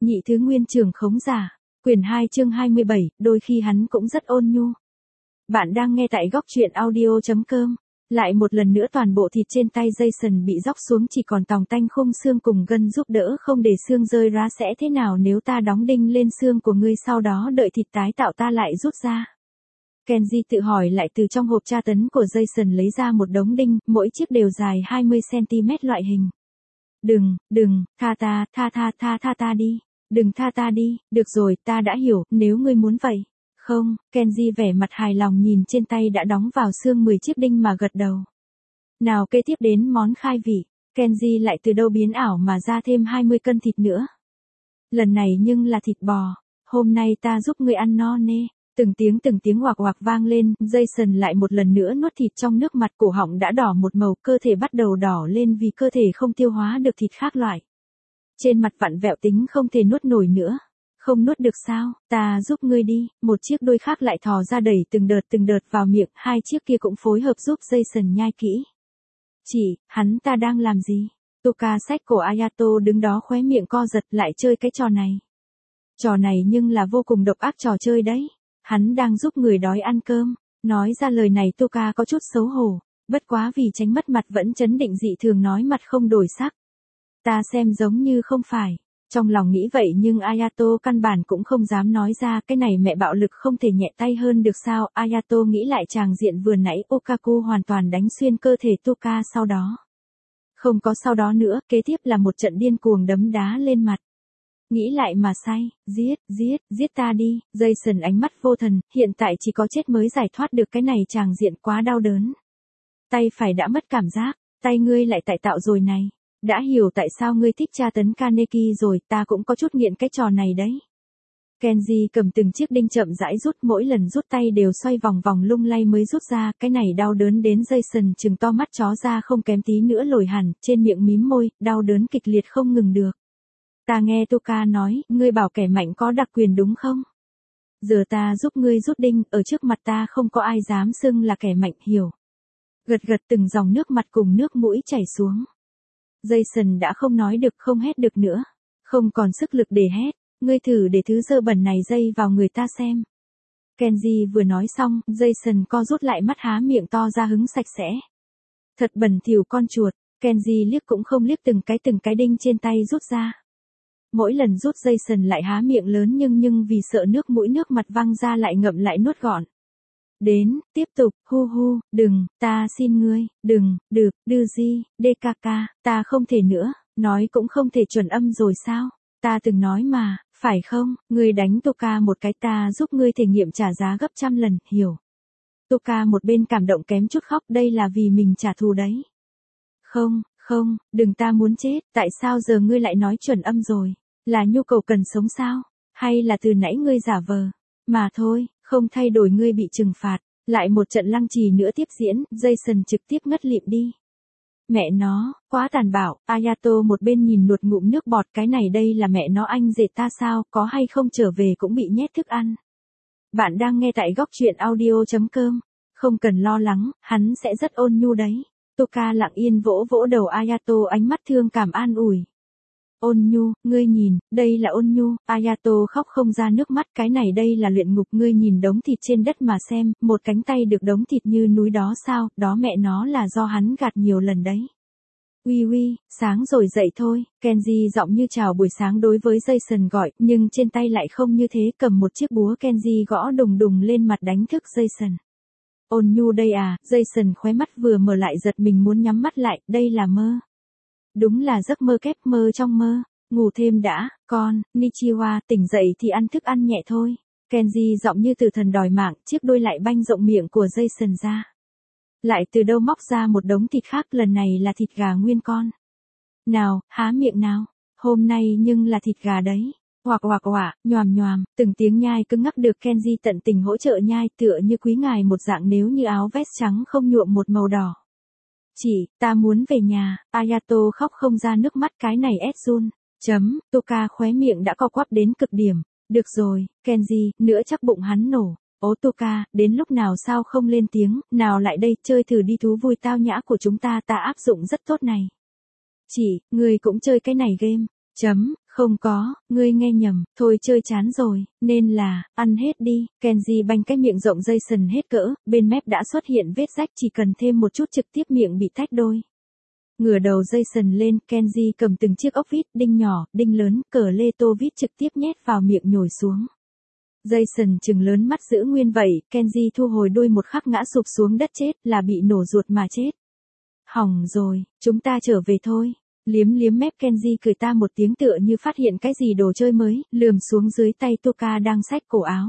Nhị thứ nguyên trưởng khống giả. Quyển 2 chương 27, đôi khi hắn cũng rất ôn nhu. Bạn đang nghe tại góc truyện audio.com. Lại một lần nữa toàn bộ thịt trên tay Jason bị róc xuống, chỉ còn tòng tanh khung xương cùng gân giúp đỡ không để xương rơi ra. Sẽ thế nào nếu ta đóng đinh lên xương của ngươi, sau đó đợi thịt tái tạo ta lại rút ra? Kenji tự hỏi, lại từ trong hộp tra tấn của Jason lấy ra một đống đinh, mỗi chiếc đều dài 20cm loại hình. Đừng, tha ta đi. Đừng tha ta đi, được rồi, ta đã hiểu, nếu ngươi muốn vậy. Không, Kenji vẻ mặt hài lòng nhìn trên tay đã đóng vào xương 10 chiếc đinh mà gật đầu. Nào, kế tiếp đến món khai vị, Kenji lại từ đâu biến ảo mà ra thêm 20 cân thịt nữa. Lần này nhưng là thịt bò, hôm nay ta giúp ngươi ăn no nê. Từng tiếng oạc oạc vang lên, Jason lại một lần nữa nuốt thịt trong nước mặt, cổ họng đã đỏ một màu, cơ thể bắt đầu đỏ lên vì cơ thể không tiêu hóa được thịt khác loại. Trên mặt vặn vẹo tính không thể nuốt nổi nữa. Không nuốt được sao, ta giúp ngươi đi. Một chiếc đuôi khác lại thò ra đẩy từng đợt vào miệng, hai chiếc kia cũng phối hợp giúp Jason nhai kỹ. Chị, hắn ta đang làm gì? Toka xách cổ Ayato đứng đó, khóe miệng co giật, lại chơi cái trò này. Trò này nhưng là vô cùng độc ác trò chơi đấy. Hắn đang giúp người đói ăn cơm. Nói ra lời này Toka có chút xấu hổ, bất quá vì tránh mất mặt vẫn trấn định dị thường nói, mặt không đổi sắc. Ta xem giống như không phải. Trong lòng nghĩ vậy nhưng Ayato căn bản cũng không dám nói ra, cái này mẹ bạo lực không thể nhẹ tay hơn được sao? Ayato nghĩ lại tràng diện vừa nãy, Okaku hoàn toàn đánh xuyên cơ thể Toka, sau đó. Không có sau đó nữa, kế tiếp là một trận điên cuồng đấm đá lên mặt. Nghĩ lại mà say, giết ta đi. Jason ánh mắt vô thần, hiện tại chỉ có chết mới giải thoát được cái này, tràng diện quá đau đớn. Tay phải đã mất cảm giác, tay ngươi lại tại tạo rồi này. Đã hiểu tại sao ngươi thích tra tấn Kaneki rồi, ta cũng có chút nghiện cái trò này đấy. Kenji cầm từng chiếc đinh chậm rãi rút, mỗi lần rút tay đều xoay vòng vòng lung lay mới rút ra, cái này đau đớn đến Jason trừng to mắt chó ra, không kém tí nữa lồi hẳn, trên miệng mím môi, đau đớn kịch liệt không ngừng được. Ta nghe Toka nói, ngươi bảo kẻ mạnh có đặc quyền đúng không? Giờ ta giúp ngươi rút đinh, ở trước mặt ta không có ai dám xưng là kẻ mạnh, hiểu? Gật từng dòng nước mặt cùng nước mũi chảy xuống. Jason đã không nói được, không hét được nữa. Không còn sức lực để hét. Ngươi thử để thứ dơ bẩn này dây vào người ta xem. Kenji vừa nói xong, Jason co rút lại mắt, há miệng to ra hứng sạch sẽ. Thật bẩn thỉu con chuột. Kenji liếc cũng không liếc, từng cái đinh trên tay rút ra. Mỗi lần rút Jason lại há miệng lớn, nhưng vì sợ nước mũi nước mặt văng ra lại ngậm lại nuốt gọn. Đến, tiếp tục, hu, đừng, ta xin ngươi, đừng, DKK, ta không thể nữa, nói cũng không thể chuẩn âm rồi sao? Ta từng nói mà, phải không? Ngươi đánh Toka một cái, ta giúp ngươi thể nghiệm trả giá gấp trăm lần, hiểu? Toka một bên cảm động kém chút khóc, đây là vì mình trả thù đấy. Không, đừng, ta muốn chết, tại sao giờ ngươi lại nói chuẩn âm rồi? Là nhu cầu cần sống sao? Hay là từ nãy ngươi giả vờ? Mà thôi, không thay đổi ngươi bị trừng phạt. Lại một trận lăng trì nữa tiếp diễn, Jason trực tiếp ngất lịm đi. Mẹ nó, quá tàn bạo. Ayato một bên nhìn nuốt ngụm nước bọt, cái này đây là mẹ nó anh rể ta sao, có hay không trở về cũng bị nhét thức ăn. Bạn đang nghe tại góc truyện audio.com. Không cần lo lắng, hắn sẽ rất ôn nhu đấy. Toka lặng yên vỗ vỗ đầu Ayato, ánh mắt thương cảm an ủi. Ôn nhu, ngươi nhìn, đây là ôn nhu. Ayato khóc không ra nước mắt, cái này đây là luyện ngục, ngươi nhìn đống thịt trên đất mà xem, một cánh tay được đống thịt như núi đó sao, đó mẹ nó là do hắn gạt nhiều lần đấy. Uy, sáng rồi dậy thôi. Kenji giọng như chào buổi sáng đối với Jason gọi, nhưng trên tay lại không như thế, cầm một chiếc búa Kenji gõ đùng lên mặt đánh thức Jason. Ôn nhu đây à? Jason khóe mắt vừa mở lại giật mình muốn nhắm mắt lại, đây là mơ. Đúng là giấc mơ kép, mơ trong mơ. Ngủ thêm đã, con. Nichiwa, tỉnh dậy thì ăn thức ăn nhẹ thôi. Kenji giọng như từ thần đòi mạng, chiếc đuôi lại banh rộng miệng của Jason ra. Lại từ đâu móc ra một đống thịt khác, lần này là thịt gà nguyên con. Nào, há miệng nào. Hôm nay nhưng là thịt gà đấy. Hoạc, nhoàm, từng tiếng nhai cứng ngắc được Kenji tận tình hỗ trợ nhai, tựa như quý ngài một dạng, nếu như áo vest trắng không nhuộm một màu đỏ. Chị, ta muốn về nhà. Ayato khóc không ra nước mắt, cái này Jun. Toka khóe miệng đã co quắp đến cực điểm. Được rồi, Kenji, nữa chắc bụng hắn nổ. Ố Toka, đến lúc nào sao không lên tiếng, nào lại đây, chơi thử đi, thú vui tao nhã của chúng ta áp dụng rất tốt này. Chị, ngươi cũng chơi cái này game. Không có, ngươi nghe nhầm, thôi chơi chán rồi, nên là, ăn hết đi, Kenji banh cái miệng rộng Jason hết cỡ, bên mép đã xuất hiện vết rách chỉ cần thêm một chút trực tiếp miệng bị tách đôi. Ngửa đầu Jason lên, Kenji cầm từng chiếc ốc vít, đinh nhỏ, đinh lớn, cờ lê tô vít trực tiếp nhét vào miệng nhồi xuống. Jason trừng lớn mắt giữ nguyên vậy, Kenji thu hồi đuôi một khắc ngã sụp xuống đất chết, là bị nổ ruột mà chết. Hỏng rồi, chúng ta trở về thôi. Liếm liếm mép Kenji cười ta một tiếng tựa như phát hiện cái gì đồ chơi mới, lườm xuống dưới tay Toka đang xách cổ áo.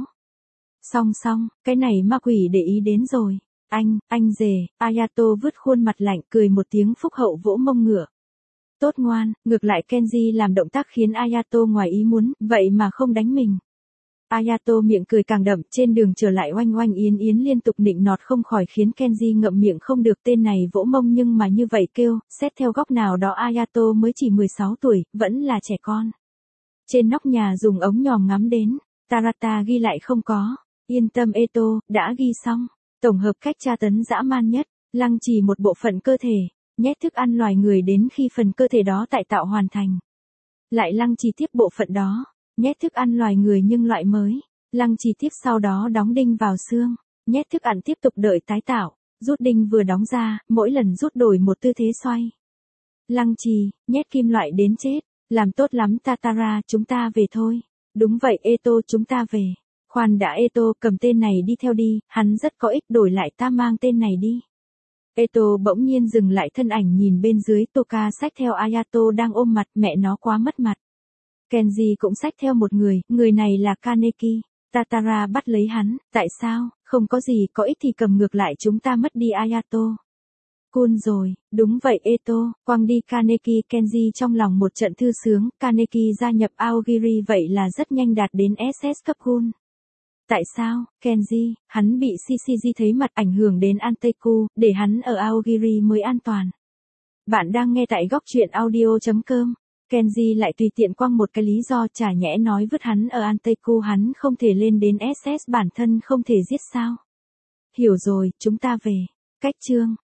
Xong, cái này ma quỷ để ý đến rồi. Anh rể, Ayato vứt khuôn mặt lạnh cười một tiếng phúc hậu vỗ mông ngựa. Tốt ngoan, ngược lại Kenji làm động tác khiến Ayato ngoài ý muốn, vậy mà không đánh mình. Ayato miệng cười càng đậm, trên đường trở lại oanh oanh yến yến liên tục nịnh nọt không khỏi khiến Kenji ngậm miệng không được, tên này vỗ mông nhưng mà như vậy kêu, xét theo góc nào đó Ayato mới chỉ 16 tuổi, vẫn là trẻ con. Trên nóc nhà dùng ống nhòm ngắm đến, Tarata ghi lại không có, yên tâm Eto, đã ghi xong, tổng hợp cách tra tấn dã man nhất, lăng trì một bộ phận cơ thể, nhét thức ăn loài người đến khi phần cơ thể đó tại tạo hoàn thành. Lại lăng trì tiếp bộ phận đó. Nhét thức ăn loài người nhưng loại mới, lăng trì tiếp sau đó đóng đinh vào xương, nhét thức ăn tiếp tục đợi tái tạo, rút đinh vừa đóng ra, mỗi lần rút đổi một tư thế xoay. Lăng trì, nhét kim loại đến chết, làm tốt lắm Tatara, chúng ta về thôi. Đúng vậy Eto, chúng ta về. Khoan đã Eto, cầm tên này đi theo đi, hắn rất có ích, đổi lại ta mang tên này đi. Eto bỗng nhiên dừng lại thân ảnh nhìn bên dưới, Toka xách theo Ayato đang ôm mặt, mẹ nó quá mất mặt. Kenji cũng xách theo một người này là Kaneki. Tatara bắt lấy hắn, tại sao, không có gì, có ích thì cầm ngược lại chúng ta mất đi Ayato. Cool rồi, đúng vậy Eto, quăng đi Kaneki. Kenji trong lòng một trận thư sướng, Kaneki gia nhập Aogiri vậy là rất nhanh đạt đến SS cấp cool. Tại sao, Kenji, hắn bị Shishiji thấy mặt ảnh hưởng đến Anteku, để hắn ở Aogiri mới an toàn. Bạn đang nghe tại góc truyện audio.com. Kenji lại tùy tiện quăng một cái lý do, chả nhẽ nói vứt hắn ở Anteku hắn không thể lên đến SS, bản thân không thể giết sao. Hiểu rồi, chúng ta về. Cách chương.